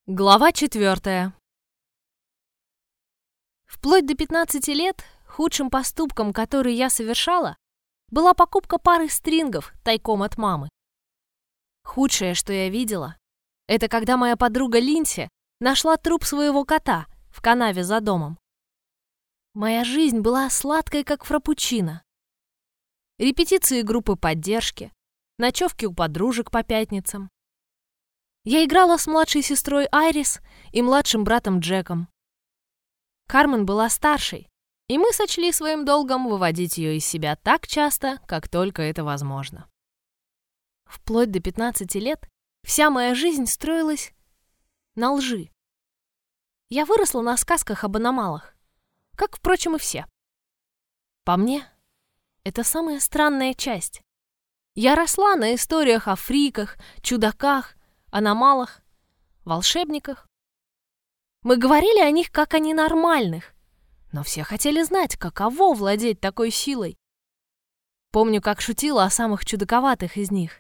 Глава 4. Вплоть до 15 лет худшим поступком, который я совершала, была покупка пары стрингов тайком от мамы. Худшее, что я видела, это когда моя подруга Линси нашла труп своего кота в канаве за домом. Моя жизнь была сладкой, как фраппучино. Репетиции группы поддержки, ночевки у подружек по пятницам. Я играла с младшей сестрой Айрис и младшим братом Джеком. Кармен была старшей, и мы сочли своим долгом выводить ее из себя так часто, как только это возможно. Вплоть до 15 лет вся моя жизнь строилась на лжи. Я выросла на сказках об аномалах, как, впрочем, и все. По мне, это самая странная часть. Я росла на историях о фриках, чудаках, аномалах, волшебниках. Мы говорили о них как о ненормальных, но все хотели знать, каково владеть такой силой. Помню, как шутила о самых чудаковатых из них.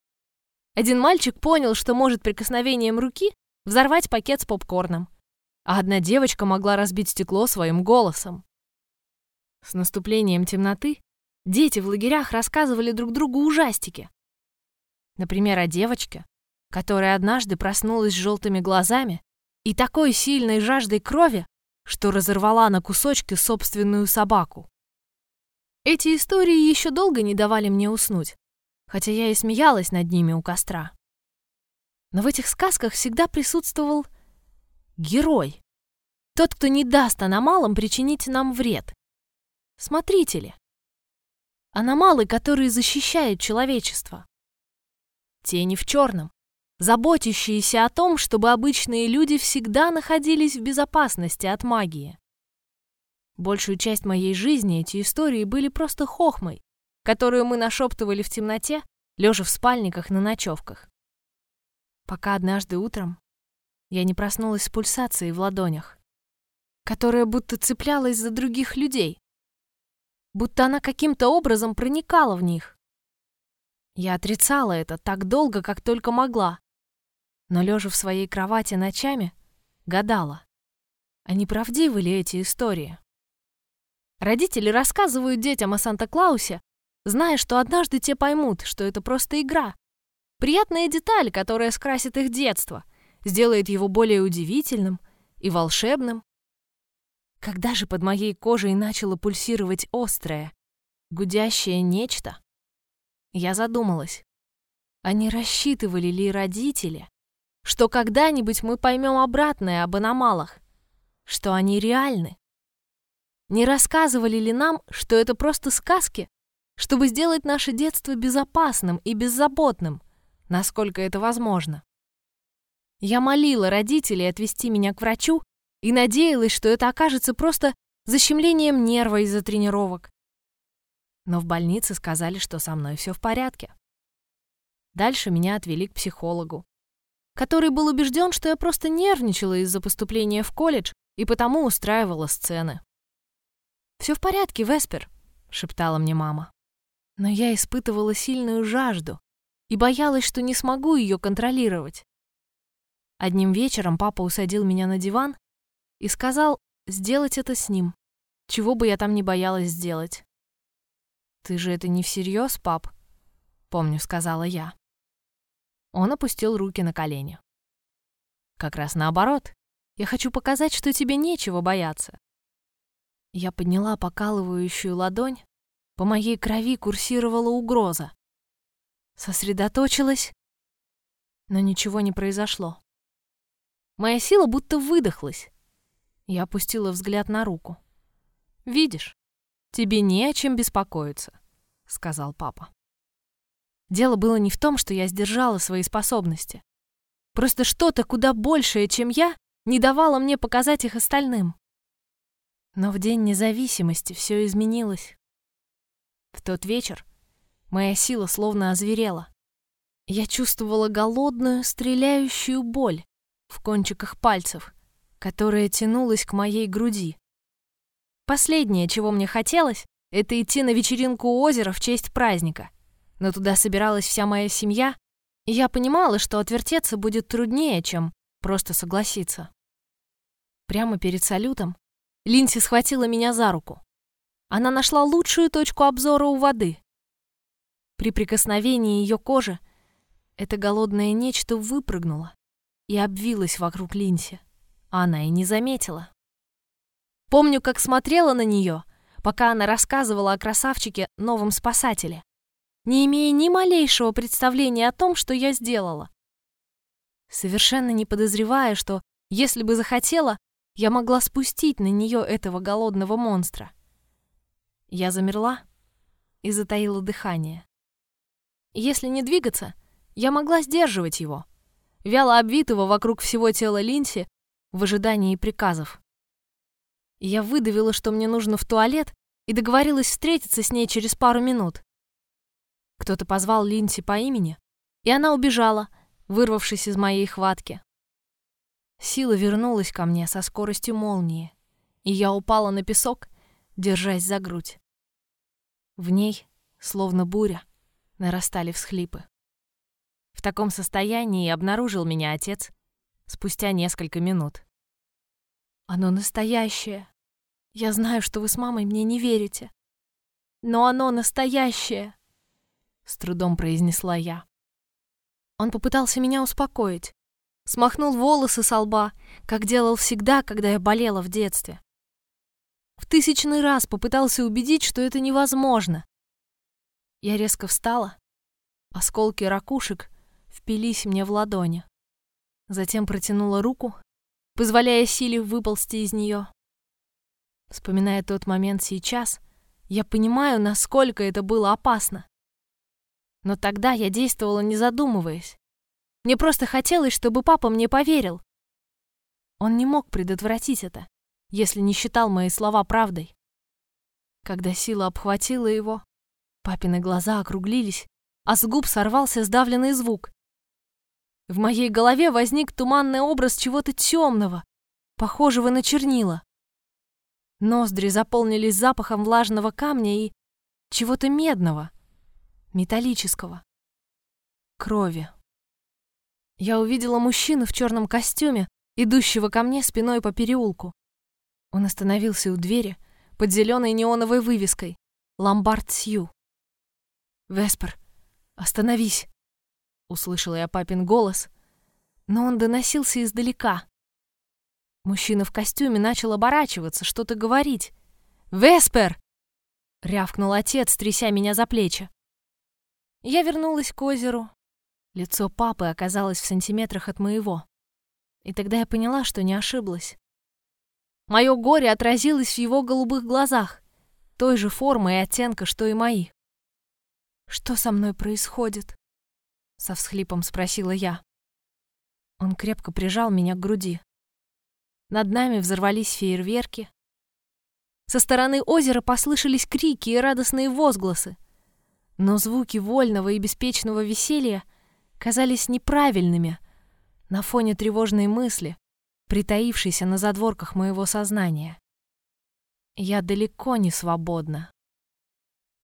Один мальчик понял, что может прикосновением руки взорвать пакет с попкорном, а одна девочка могла разбить стекло своим голосом. С наступлением темноты дети в лагерях рассказывали друг другу ужастики. Например, о девочке, которая однажды проснулась с желтыми глазами и такой сильной жаждой крови, что разорвала на кусочки собственную собаку. Эти истории еще долго не давали мне уснуть, хотя я и смеялась над ними у костра. Но в этих сказках всегда присутствовал герой, тот, кто не даст аномалам причинить нам вред. Смотрители. Аномалы, которые защищают человечество. Тени в черном, заботящиеся о том, чтобы обычные люди всегда находились в безопасности от магии. Большую часть моей жизни эти истории были просто хохмой, которую мы нашептывали в темноте, лежа в спальниках на ночевках. Пока однажды утром я не проснулась с пульсацией в ладонях, которая будто цеплялась за других людей, будто она каким-то образом проникала в них. Я отрицала это так долго, как только могла, но, лежа в своей кровати ночами, гадала, а не правдивы ли эти истории. Родители рассказывают детям о Санта-Клаусе, зная, что однажды те поймут, что это просто игра, приятная деталь, которая скрасит их детство, сделает его более удивительным и волшебным. Когда же под моей кожей начало пульсировать острое, гудящее нечто, я задумалась, а не рассчитывали ли родители, что когда-нибудь мы поймем обратное об аномалах, что они реальны? Не рассказывали ли нам, что это просто сказки, чтобы сделать наше детство безопасным и беззаботным, насколько это возможно? Я молила родителей отвезти меня к врачу и надеялась, что это окажется просто защемлением нерва из-за тренировок. Но в больнице сказали, что со мной все в порядке. Дальше меня отвели к психологу, который был убежден, что я просто нервничала из-за поступления в колледж и потому устраивала сцены. «Все в порядке, Веспер», — шептала мне мама. Но я испытывала сильную жажду и боялась, что не смогу ее контролировать. Одним вечером папа усадил меня на диван и сказал сделать это с ним, чего бы я там ни боялась сделать. «Ты же это не всерьез, пап?» — помню, сказала я. Он опустил руки на колени. «Как раз наоборот. Я хочу показать, что тебе нечего бояться». Я подняла покалывающую ладонь. По моей крови курсировала угроза. Сосредоточилась, но ничего не произошло. Моя сила будто выдохлась. Я опустила взгляд на руку. «Видишь, тебе не о чем беспокоиться», — сказал папа. Дело было не в том, что я сдержала свои способности. Просто что-то куда большее, чем я, не давало мне показать их остальным. Но в День независимости все изменилось. В тот вечер моя сила словно озверела. Я чувствовала голодную, стреляющую боль в кончиках пальцев, которая тянулась к моей груди. Последнее, чего мне хотелось, это идти на вечеринку у озера в честь праздника. Но туда собиралась вся моя семья, и я понимала, что отвертеться будет труднее, чем просто согласиться. Прямо перед салютом Линдси схватила меня за руку. Она нашла лучшую точку обзора у воды. При прикосновении ее кожи это голодное нечто выпрыгнуло и обвилось вокруг Линдси, а она и не заметила. Помню, как смотрела на нее, пока она рассказывала о красавчике новом спасателе, не имея ни малейшего представления о том, что я сделала. Совершенно не подозревая, что, если бы захотела, я могла спустить на нее этого голодного монстра. Я замерла и затаила дыхание. Если не двигаться, я могла сдерживать его, вяло обвитого вокруг всего тела Линдси в ожидании приказов. Я выдавила, что мне нужно в туалет, и договорилась встретиться с ней через пару минут. Кто-то позвал Линдси по имени, и она убежала, вырвавшись из моей хватки. Сила вернулась ко мне со скоростью молнии, и я упала на песок, держась за грудь. В ней, словно буря, нарастали всхлипы. В таком состоянии обнаружил меня отец спустя несколько минут. «Оно настоящее. Я знаю, что вы с мамой мне не верите. Но оно настоящее!» С трудом произнесла я. Он попытался меня успокоить. Смахнул волосы со лба, как делал всегда, когда я болела в детстве. В 1000-й раз попытался убедить, что это невозможно. Я резко встала. Осколки ракушек впились мне в ладони. Затем протянула руку, позволяя силе выползти из нее. Вспоминая тот момент сейчас, я понимаю, насколько это было опасно. Но тогда я действовала, не задумываясь. Мне просто хотелось, чтобы папа мне поверил. Он не мог предотвратить это, если не считал мои слова правдой. Когда сила обхватила его, папины глаза округлились, а с губ сорвался сдавленный звук. В моей голове возник туманный образ чего-то темного, похожего на чернила. Ноздри заполнились запахом влажного камня и чего-то медного, металлического. Крови. Я увидела мужчину в черном костюме, идущего ко мне спиной по переулку. Он остановился у двери под зеленой неоновой вывеской «Ломбард Сью». «Веспер, остановись!» Услышала я папин голос, но он доносился издалека. Мужчина в костюме начал оборачиваться, что-то говорить. «Веспер!» — рявкнул отец, тряся меня за плечи. Я вернулась к озеру. Лицо папы оказалось в сантиметрах от моего. И тогда я поняла, что не ошиблась. Мое горе отразилось в его голубых глазах, той же формы и оттенка, что и мои. «Что со мной происходит?» — со всхлипом спросила я. Он крепко прижал меня к груди. Над нами взорвались фейерверки. Со стороны озера послышались крики и радостные возгласы. Но звуки вольного и беспечного веселья казались неправильными на фоне тревожной мысли, притаившейся на задворках моего сознания. Я далеко не свободна.